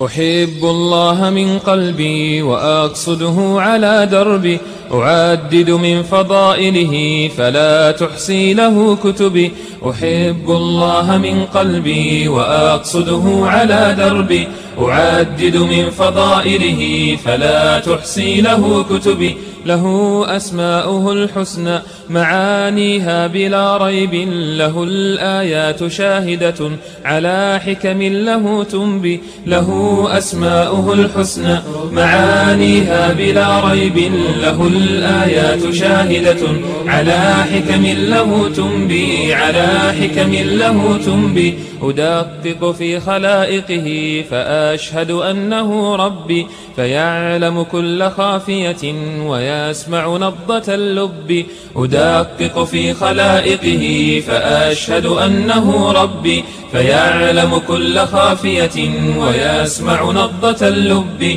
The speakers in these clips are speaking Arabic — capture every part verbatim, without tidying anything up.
أحب الله من قلبي وأقصده على دربي، أعدد من فضائله فلا تحصي له كتبي. أحب الله من قلبي وأقصده على دربي، أعدد من فضائله فلا تحصي له كتبي. له أسماؤه الحسنى معانيها بلا ريب، له الآيات شاهدة على حكم له تنبي. له أسماؤه الحسنى معانيها بلا ريب، له الآيات شاهدة على حكم له تنبي، على حكم له تنبي. أدقق في خلائقه فأشهد أنه ربي، فيعلم كل خافية ويسمع نبضة اللب. أدقق في خلائقه فأشهد أنه ربي، فيعلم كل خافية ويسمع نبضة اللب.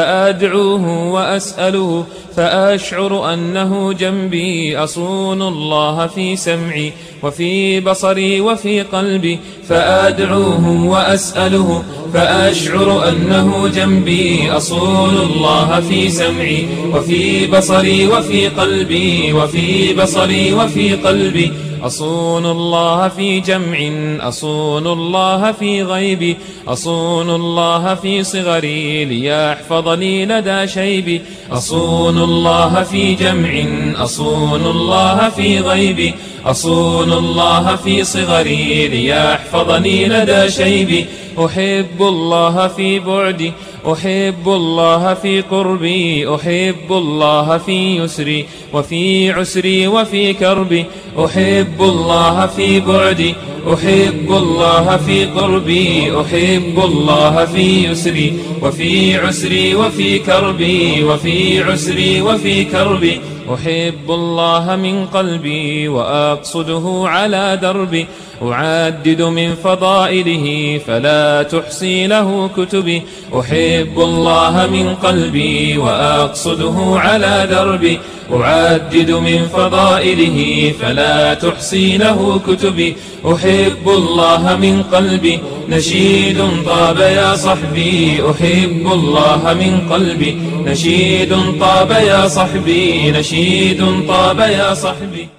فأدعوه وأسأله فأشعر أنه جنبي، أصون الله في سمعي وفي بصري وفي قلبي. فأدعوه وأسأله فأشعر أنه جنبي، أصون الله في سمعي وفي بصري وفي قلبي، وفي بصري وفي قلبي. أصون الله في جمع، أصون الله في غيبي، أصون الله في صغري ليحفظني لدى شيبي. أصون الله في جمع، أصون الله في غيبي، أصون الله في صغري ليحفظني لدى شيبي. أحب الله في بعدي، أحب الله في قربي، أحب الله في يسري وفي عسري وفي كربي. أحب الله في بعدي، أحب الله في قربي، أحب الله في يسري وفي عسري وفي كربي، وفي عسري وفي كربي. أحب الله من قلبي وأقصده على دربي، أعدد من فضائله فلا تحصي له كتبي. أحب الله من قلبي وأقصده على دربي، أعدد من فضائله فلا تحصي له كتبي. أحب الله من قلبي، نشيد طاب يا صحبي. أحب الله من قلبي، نشيد طاب يا صحبي، نشيد طاب يا صحبي.